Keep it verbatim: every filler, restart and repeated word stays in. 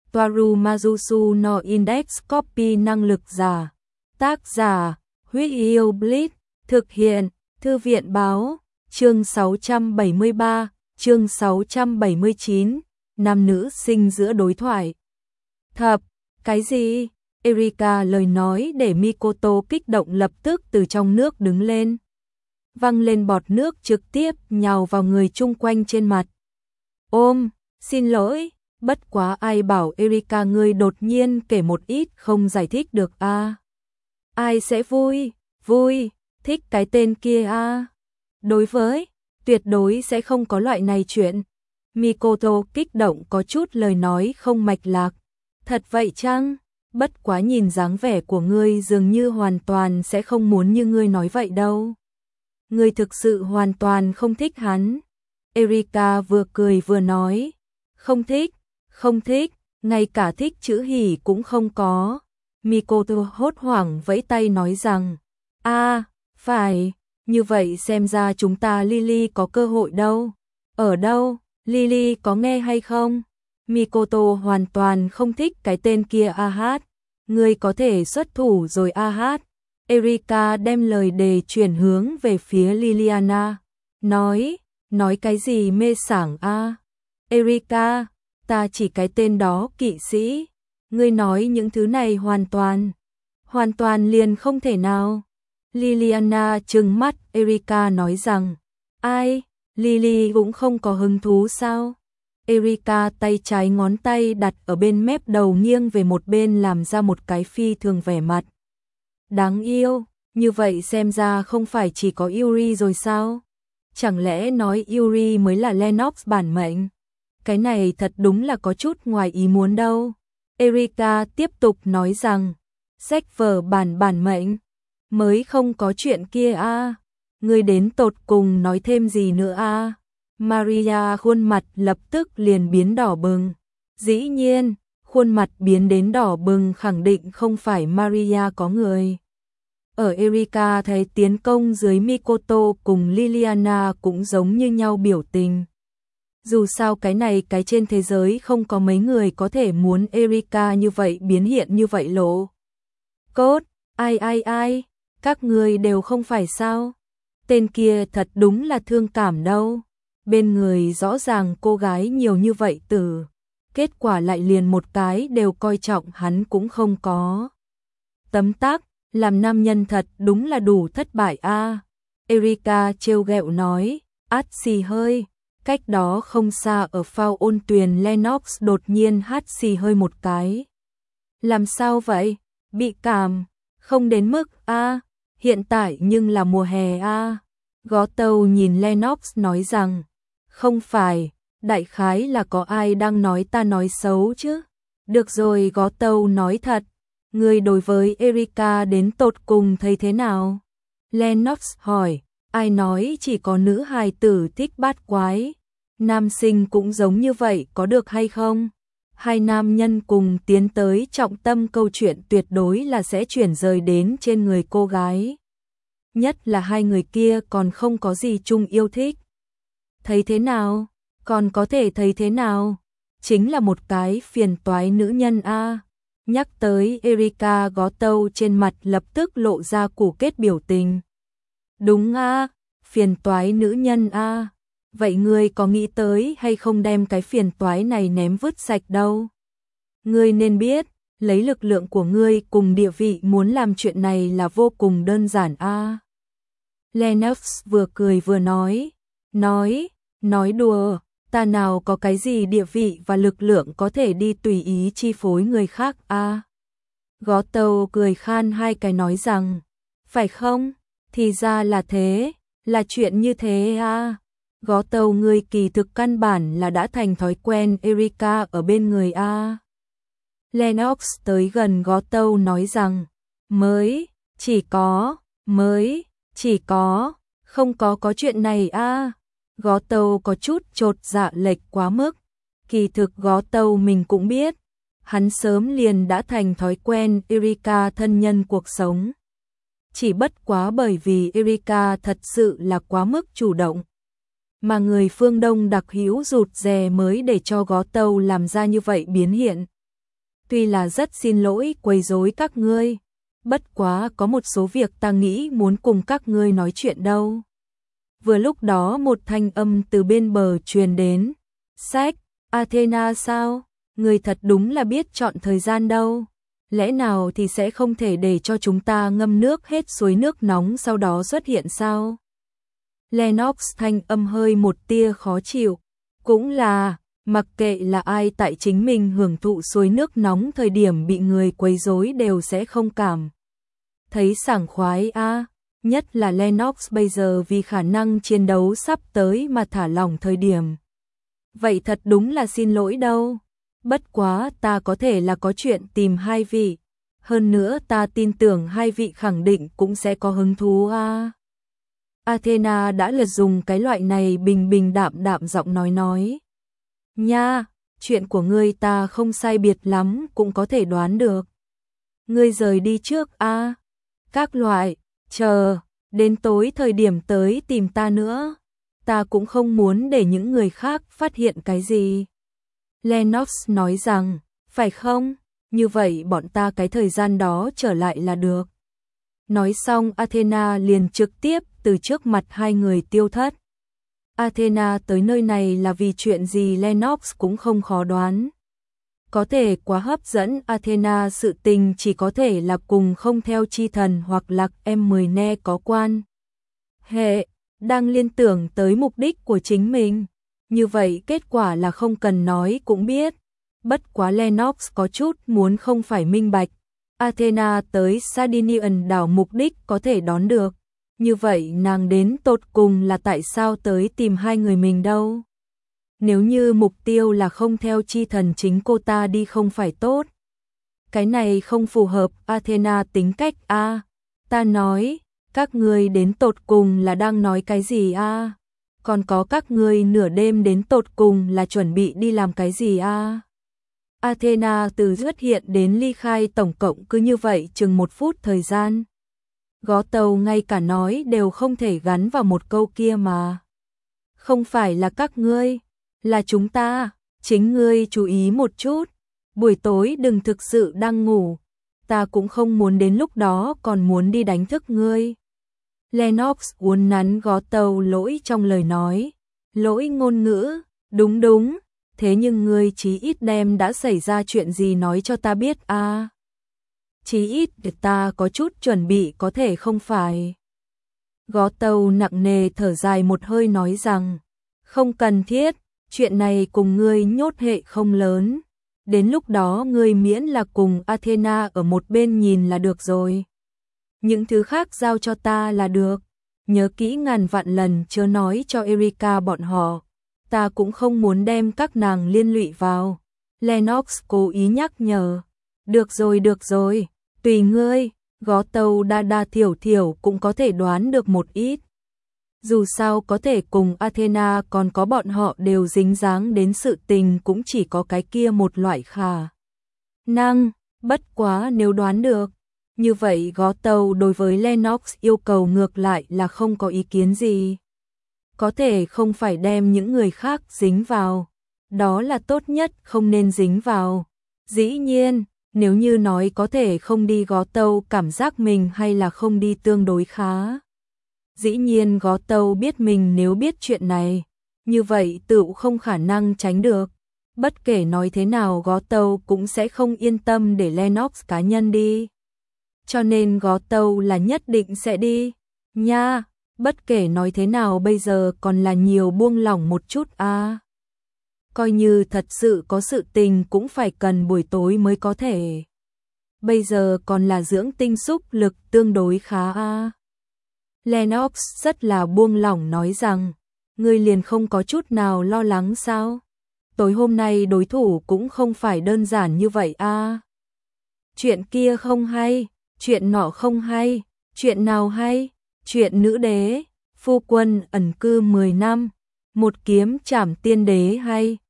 Toaru Majusu no Index Copy năng lực giả. Tác giả, Huyết Yêu Blitz, thực hiện, Thư viện báo, chương sáu trăm bảy mươi ba, chương sáu trăm bảy mươi chín, nam nữ sinh giữa đối thoại. Thập, cái gì? Erika lời nói để Mikoto kích động lập tức từ trong nước đứng lên. Văng lên bọt nước trực tiếp nhào vào người chung quanh trên mặt. Ôm, xin lỗi, bất quá ai bảo Erika ngươi đột nhiên kể một ít không giải thích được a à? Ai sẽ vui, vui, thích cái tên kia a à? Đối với, tuyệt đối sẽ không có loại này chuyện. Mikoto kích động có chút lời nói không mạch lạc. Thật vậy chăng? Bất quá nhìn dáng vẻ của ngươi dường như hoàn toàn sẽ không muốn như ngươi nói vậy đâu. Ngươi thực sự hoàn toàn không thích hắn. Erika vừa cười vừa nói. Không thích, không thích, ngay cả thích chữ hỉ cũng không có. Mikoto hốt hoảng vẫy tay nói rằng. a à, phải, như vậy xem ra chúng ta Lily có cơ hội đâu. Ở đâu, Lily có nghe hay không? Mikoto hoàn toàn không thích cái tên kia a hát. Ngươi có thể xuất thủ rồi a hát. Erika đem lời đề chuyển hướng về phía Liliana. Nói, nói cái gì mê sảng a? Erika, ta chỉ cái tên đó kỵ sĩ. Ngươi nói những thứ này hoàn toàn, hoàn toàn liền không thể nào. Liliana trừng mắt Erika nói rằng, ai, Lily cũng không có hứng thú sao? Erika tay trái ngón tay đặt ở bên mép đầu nghiêng về một bên làm ra một cái phi thường vẻ mặt. Đáng yêu, như vậy xem ra không phải chỉ có Yuri rồi sao? Chẳng lẽ nói Yuri mới là Lennox bản mệnh? Cái này thật đúng là có chút ngoài ý muốn đâu. Erika tiếp tục nói rằng, sách vở bản bản mệnh, mới không có chuyện kia a. À. Ngươi đến tột cùng nói thêm gì nữa a? À? Maria khuôn mặt lập tức liền biến đỏ bừng. Dĩ nhiên, khuôn mặt biến đến đỏ bừng khẳng định không phải Maria có người. Ở Erika thấy tiến công dưới Mikoto cùng Liliana cũng giống như nhau biểu tình. Dù sao cái này cái trên thế giới không có mấy người có thể muốn Erika như vậy biến hiện như vậy lộ. Cốt, ai ai ai, các người đều không phải sao? Tên kia thật đúng là thương cảm đâu. Bên người rõ ràng cô gái nhiều như vậy từ. Kết quả lại liền một cái đều coi trọng hắn cũng không có. Tấm tắc, làm nam nhân thật đúng là đủ thất bại a. À. Erika trêu ghẹo nói, át xì hơi. Cách đó không xa ở phao ôn tuyền Lennox đột nhiên hát xì hơi một cái. Làm sao vậy? Bị cảm? Không đến mức a. À. Hiện tại nhưng là mùa hè a. À. Gó tâu nhìn Lennox nói rằng, không phải, đại khái là có ai đang nói ta nói xấu chứ. Được rồi, Gó tâu nói thật. Người đối với Erika đến tột cùng thấy thế nào? Lennox hỏi, ai nói chỉ có nữ hài tử thích bát quái? Nam sinh cũng giống như vậy có được hay không? Hai nam nhân cùng tiến tới trọng tâm câu chuyện tuyệt đối là sẽ chuyển rời đến trên người cô gái. Nhất là hai người kia còn không có gì chung yêu thích. Thấy thế nào? Còn có thể thấy thế nào? Chính là một cái phiền toái nữ nhân a. À. Nhắc tới Erika Gó tâu trên mặt lập tức lộ ra củ kết biểu tình. Đúng a, à, phiền toái nữ nhân a. À. Vậy ngươi có nghĩ tới hay không đem cái phiền toái này ném vứt sạch đâu? Ngươi nên biết, lấy lực lượng của ngươi cùng địa vị muốn làm chuyện này là vô cùng đơn giản a. À. Lennox vừa cười vừa nói, nói, nói đùa, ta nào có cái gì địa vị và lực lượng có thể đi tùy ý chi phối người khác a. À. Gó tâu cười khan hai cái nói rằng, phải không? Thì ra là thế, là chuyện như thế a. À. Gó tâu ngươi kỳ thực căn bản là đã thành thói quen Erika ở bên người a. À. Lennox tới gần Gó tâu nói rằng, mới, chỉ có, mới, chỉ có, không có có chuyện này a. À. Gó tâu có chút chột dạ lệch quá mức. Kỳ thực Gó tâu mình cũng biết, hắn sớm liền đã thành thói quen Erika thân nhân cuộc sống. Chỉ bất quá bởi vì Erika thật sự là quá mức chủ động. Mà người phương Đông đặc hữu rụt rè mới để cho Gó tâu làm ra như vậy biến hiện. tuy là rất xin lỗi quấy rối các ngươi, bất quá có một số việc ta nghĩ muốn cùng các ngươi nói chuyện đâu. Vừa lúc đó một thanh âm từ bên bờ truyền đến, sách, Athena sao, người thật đúng là biết chọn thời gian đâu, lẽ nào thì sẽ không thể để cho chúng ta ngâm nước hết suối nước nóng sau đó xuất hiện sao? Lennox thanh âm hơi một tia khó chịu, cũng là, mặc kệ là ai tại chính mình hưởng thụ suối nước nóng thời điểm bị người quấy rối đều sẽ không cảm thấy sảng khoái a, à. Nhất là Lennox bây giờ vì khả năng chiến đấu sắp tới mà thả lỏng thời điểm. Vậy thật đúng là xin lỗi đâu. Bất quá ta có thể là có chuyện tìm hai vị. Hơn nữa ta tin tưởng hai vị khẳng định cũng sẽ có hứng thú a. À. Athena đã lượt dùng cái loại này bình bình đạm đạm giọng nói nói. Nha, chuyện của ngươi ta không sai biệt lắm cũng có thể đoán được. Ngươi rời đi trước a. À. Các loại, chờ, đến tối thời điểm tới tìm ta nữa. Ta cũng không muốn để những người khác phát hiện cái gì. Lennox nói rằng, phải không? Như vậy bọn ta cái thời gian đó trở lại là được. Nói xong Athena liền trực tiếp từ trước mặt hai người tiêu thất. Athena tới nơi này là vì chuyện gì Lennox cũng không khó đoán. Có thể quá hấp dẫn Athena sự tình chỉ có thể là cùng không theo chi thần hoặc lạc em mười ne có quan. Hệ, đang liên tưởng tới mục đích của chính mình. Như vậy kết quả là không cần nói cũng biết. Bất quá Lennox có chút muốn không phải minh bạch. Athena tới Sardinian đảo mục đích có thể đón được. Như vậy nàng đến tột cùng là tại sao tới tìm hai người mình đâu? Nếu như mục tiêu là không theo chi thần chính cô ta đi không phải tốt. Cái này không phù hợp Athena tính cách a. À, ta nói, các ngươi đến tột cùng là đang nói cái gì a? À? Còn có các ngươi nửa đêm đến tột cùng là chuẩn bị đi làm cái gì a? À? Athena từ xuất hiện đến ly khai tổng cộng cứ như vậy chừng một phút thời gian. Gó tàu ngay cả nói đều không thể gắn vào một câu kia mà. Không phải là các ngươi, là chúng ta, chính ngươi chú ý một chút. Buổi tối đừng thực sự đang ngủ, ta cũng không muốn đến lúc đó còn muốn đi đánh thức ngươi. Lennox uốn nắn gó tàu lỗi trong lời nói, lỗi ngôn ngữ, đúng đúng, thế nhưng ngươi chí ít đem đã xảy ra chuyện gì nói cho ta biết a. À. Chí ít để ta có chút chuẩn bị có thể không phải. Gó tàu nặng nề thở dài một hơi nói rằng, không cần thiết, chuyện này cùng ngươi nhốt hệ không lớn. Đến lúc đó ngươi miễn là cùng Athena ở một bên nhìn là được rồi. Những thứ khác giao cho ta là được. Nhớ kỹ ngàn vạn lần chớ nói cho Erika bọn họ. Ta cũng không muốn đem các nàng liên lụy vào. Lennox cố ý nhắc nhở. Được rồi được rồi, tùy ngươi. Gó tàu đa đa thiểu thiểu cũng có thể đoán được một ít. Dù sao có thể cùng Athena còn có bọn họ đều dính dáng đến sự tình cũng chỉ có cái kia một loại khả năng, bất quá nếu đoán được. Như vậy gó tàu đối với Lennox yêu cầu ngược lại là không có ý kiến gì. Có thể không phải đem những người khác dính vào, đó là tốt nhất không nên dính vào. Dĩ nhiên, nếu như nói có thể không đi gó tàu cảm giác mình hay là không đi tương đối khá. Dĩ nhiên gó tàu biết mình nếu biết chuyện này, như vậy tự không khả năng tránh được. Bất kể nói thế nào gó tàu cũng sẽ không yên tâm để Lennox cá nhân đi. Cho nên gó tàu là nhất định sẽ đi. Nha, bất kể nói thế nào bây giờ còn là nhiều buông lỏng một chút a. À. Coi như thật sự có sự tình cũng phải cần buổi tối mới có thể. Bây giờ còn là dưỡng tinh xúc lực tương đối khá a. À. Lennox rất là buông lỏng nói rằng, ngươi liền không có chút nào lo lắng sao? Tối hôm nay đối thủ cũng không phải đơn giản như vậy a. À. Chuyện kia không hay, chuyện nọ không hay, chuyện nào hay? Chuyện nữ đế, phu quân ẩn cư mười năm, một kiếm trảm tiên đế hay?